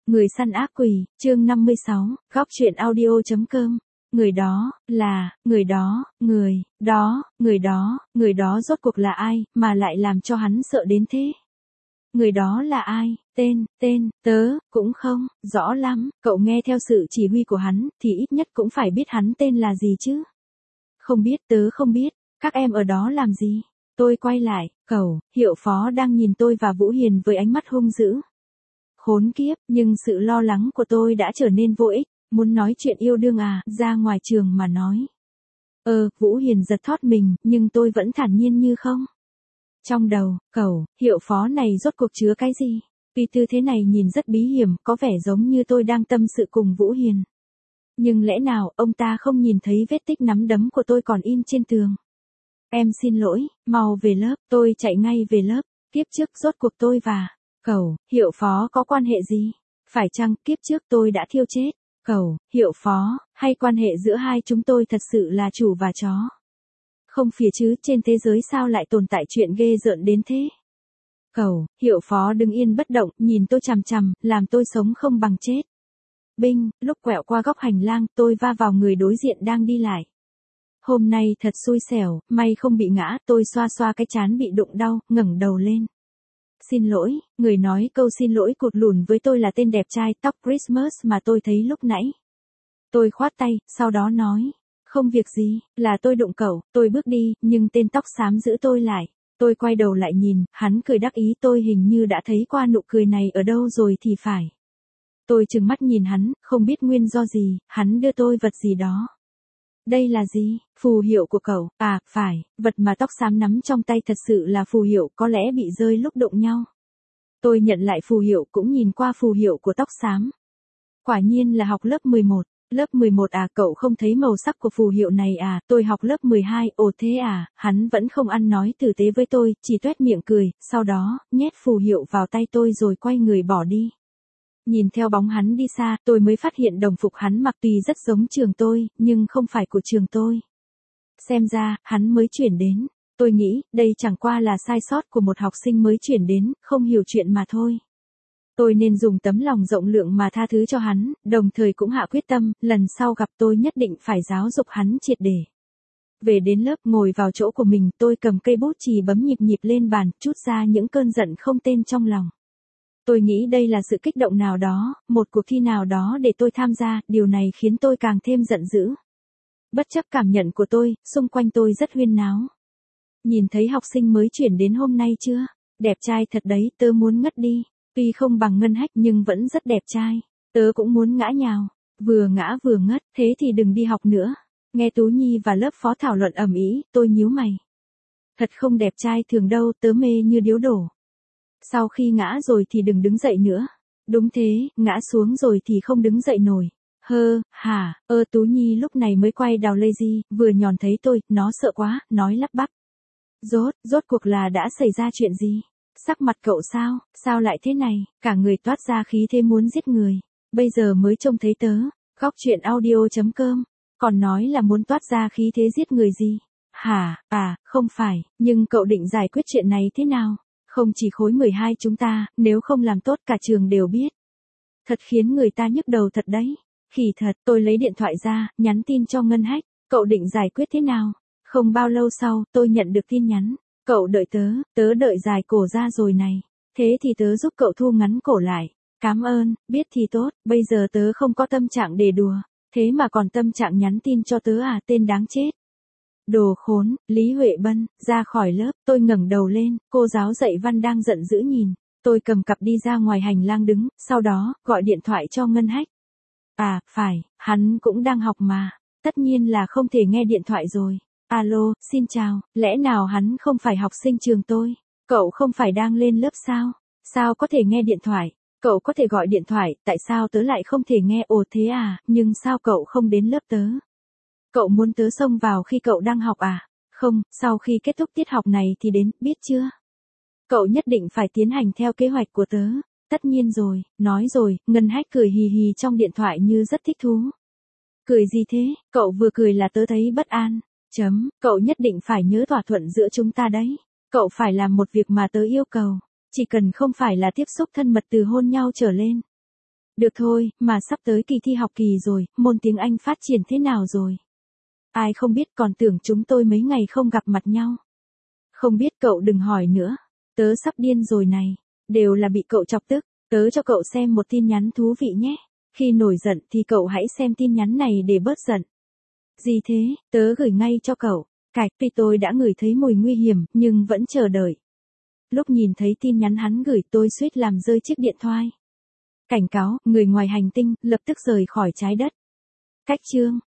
Người săn ác quỷ, chương 56, góc truyện audio.com. Người đó rốt cuộc là ai, mà lại làm cho hắn sợ đến thế? Người đó là ai, tớ, cũng không, rõ lắm, cậu nghe theo sự chỉ huy của hắn, thì ít nhất cũng phải biết hắn tên là gì chứ. Không biết, tớ không biết, các em ở đó làm gì? Tôi quay lại, Hiệu Phó đang nhìn tôi và Vũ Hiền với ánh mắt hung dữ. Khốn kiếp, nhưng sự lo lắng của tôi đã trở nên vô ích, muốn nói chuyện yêu đương à, ra ngoài trường mà nói. Vũ Hiền giật thót mình, nhưng tôi vẫn thản nhiên như không. Trong đầu, Hiệu Phó này rốt cuộc chứa cái gì? Tuy tư thế này nhìn rất bí hiểm, có vẻ giống như tôi đang tâm sự cùng Vũ Hiền. Nhưng lẽ nào, ông ta không nhìn thấy vết tích nắm đấm của tôi còn in trên tường? Em xin lỗi, mau về lớp, tôi chạy ngay về lớp. Kiếp trước rốt cuộc tôi và Hiệu Phó có quan hệ gì? Phải chăng kiếp trước tôi đã thiêu chết Hiệu Phó, hay quan hệ giữa hai chúng tôi thật sự là chủ và chó? Không phía chứ, trên thế giới sao lại tồn tại chuyện ghê rợn đến thế? Hiệu Phó đứng yên bất động, nhìn tôi chằm chằm, làm tôi sống không bằng chết. Binh, lúc quẹo qua góc hành lang, tôi va vào người đối diện đang đi lại. Hôm nay thật xui xẻo, may không bị ngã, tôi xoa xoa cái trán bị đụng đau, ngẩng đầu lên. Xin lỗi, người nói câu xin lỗi cụt lùn với tôi là tên đẹp trai tóc Christmas mà tôi thấy lúc nãy. Tôi khoát tay, sau đó nói, không việc gì, là tôi đụng cậu, tôi bước đi, nhưng tên tóc xám giữ tôi lại. Tôi quay đầu lại nhìn, hắn cười đắc ý, tôi hình như đã thấy qua nụ cười này ở đâu rồi thì phải. Tôi trừng mắt nhìn hắn, không biết nguyên do gì, hắn đưa tôi vật gì đó. Đây là gì? Phù hiệu của cậu? À, phải, vật mà tóc xám nắm trong tay thật sự là phù hiệu, có lẽ bị rơi lúc đụng nhau. Tôi nhận lại phù hiệu, cũng nhìn qua phù hiệu của tóc xám. Quả nhiên là học lớp 11. Lớp 11 à, cậu không thấy màu sắc của phù hiệu này à? Tôi học lớp 12, ồ thế à? Hắn vẫn không ăn nói tử tế với tôi, chỉ toét miệng cười, sau đó, nhét phù hiệu vào tay tôi rồi quay người bỏ đi. Nhìn theo bóng hắn đi xa, tôi mới phát hiện đồng phục hắn mặc tuy rất giống trường tôi, nhưng không phải của trường tôi. Xem ra, hắn mới chuyển đến. Tôi nghĩ, đây chẳng qua là sai sót của một học sinh mới chuyển đến, không hiểu chuyện mà thôi. Tôi nên dùng tấm lòng rộng lượng mà tha thứ cho hắn, đồng thời cũng hạ quyết tâm, lần sau gặp tôi nhất định phải giáo dục hắn triệt để. Về đến lớp, ngồi vào chỗ của mình, tôi cầm cây bút chì bấm nhịp nhịp lên bàn, trút ra những cơn giận không tên trong lòng. Tôi nghĩ đây là sự kích động nào đó, một cuộc thi nào đó để tôi tham gia, điều này khiến tôi càng thêm giận dữ. Bất chấp cảm nhận của tôi, xung quanh tôi rất huyên náo. Nhìn thấy học sinh mới chuyển đến hôm nay chưa? Đẹp trai thật đấy, tớ muốn ngất đi. Tuy không bằng Ngân Hách nhưng vẫn rất đẹp trai. Tớ cũng muốn ngã nhào. Vừa ngã vừa ngất, thế thì đừng đi học nữa. Nghe Tú Nhi và lớp phó thảo luận ầm ĩ, tôi nhíu mày. Thật không đẹp trai thường đâu, tớ mê như điếu đổ. Sau khi ngã rồi thì đừng đứng dậy nữa. Đúng thế, ngã xuống rồi thì không đứng dậy nổi. Tú Nhi lúc này mới quay đầu lazy, vừa nhòn thấy tôi, nó sợ quá, nói lắp bắp. Rốt cuộc là đã xảy ra chuyện gì? Sắc mặt cậu sao lại thế này, cả người toát ra khí thế muốn giết người. Bây giờ mới trông thấy tớ, góc truyện audio.com, còn nói là muốn toát ra khí thế giết người gì? Không phải, nhưng cậu định giải quyết chuyện này thế nào? Không chỉ khối 12 chúng ta, nếu không làm tốt cả trường đều biết. Thật khiến người ta nhức đầu thật đấy. Khỉ thật, tôi lấy điện thoại ra, nhắn tin cho Ngân Hách, cậu định giải quyết thế nào? Không bao lâu sau, tôi nhận được tin nhắn. Cậu đợi tớ đợi dài cổ ra rồi này. Thế thì tớ giúp cậu thu ngắn cổ lại. Cảm ơn, biết thì tốt, bây giờ tớ không có tâm trạng để đùa. Thế mà còn tâm trạng nhắn tin cho tớ à, tên đáng chết. Đồ khốn, Lý Huệ Bân, ra khỏi lớp, tôi ngẩng đầu lên, cô giáo dạy văn đang giận dữ nhìn. Tôi cầm cặp đi ra ngoài hành lang đứng, sau đó, gọi điện thoại cho Ngân Hách. À, phải, hắn cũng đang học mà. Tất nhiên là không thể nghe điện thoại rồi. Alo, xin chào, lẽ nào hắn không phải học sinh trường tôi? Cậu không phải đang lên lớp sao? Sao có thể nghe điện thoại? Cậu có thể gọi điện thoại, tại sao tớ lại không thể nghe? Ồ thế à, nhưng sao cậu không đến lớp tớ? Cậu muốn tớ xông vào khi cậu đang học à? Không, sau khi kết thúc tiết học này thì đến, biết chưa? Cậu nhất định phải tiến hành theo kế hoạch của tớ. Tất nhiên rồi, nói rồi, Ngân Hách cười hì hì trong điện thoại như rất thích thú. Cười gì thế, cậu vừa cười là tớ thấy bất an. Cậu nhất định phải nhớ thỏa thuận giữa chúng ta đấy. Cậu phải làm một việc mà tớ yêu cầu. Chỉ cần không phải là tiếp xúc thân mật từ hôn nhau trở lên. Được thôi, mà sắp tới kỳ thi học kỳ rồi, môn tiếng Anh phát triển thế nào rồi? Ai không biết, còn tưởng chúng tôi mấy ngày không gặp mặt nhau. Không biết, cậu đừng hỏi nữa. Tớ sắp điên rồi này. Đều là bị cậu chọc tức. Tớ cho cậu xem một tin nhắn thú vị nhé. Khi nổi giận thì cậu hãy xem tin nhắn này để bớt giận. Gì thế? Tớ gửi ngay cho cậu. Cạch, tuy tôi đã ngửi thấy mùi nguy hiểm, nhưng vẫn chờ đợi. Lúc nhìn thấy tin nhắn hắn gửi, tôi suýt làm rơi chiếc điện thoại. Cảnh cáo, người ngoài hành tinh, lập tức rời khỏi trái đất. Cách chương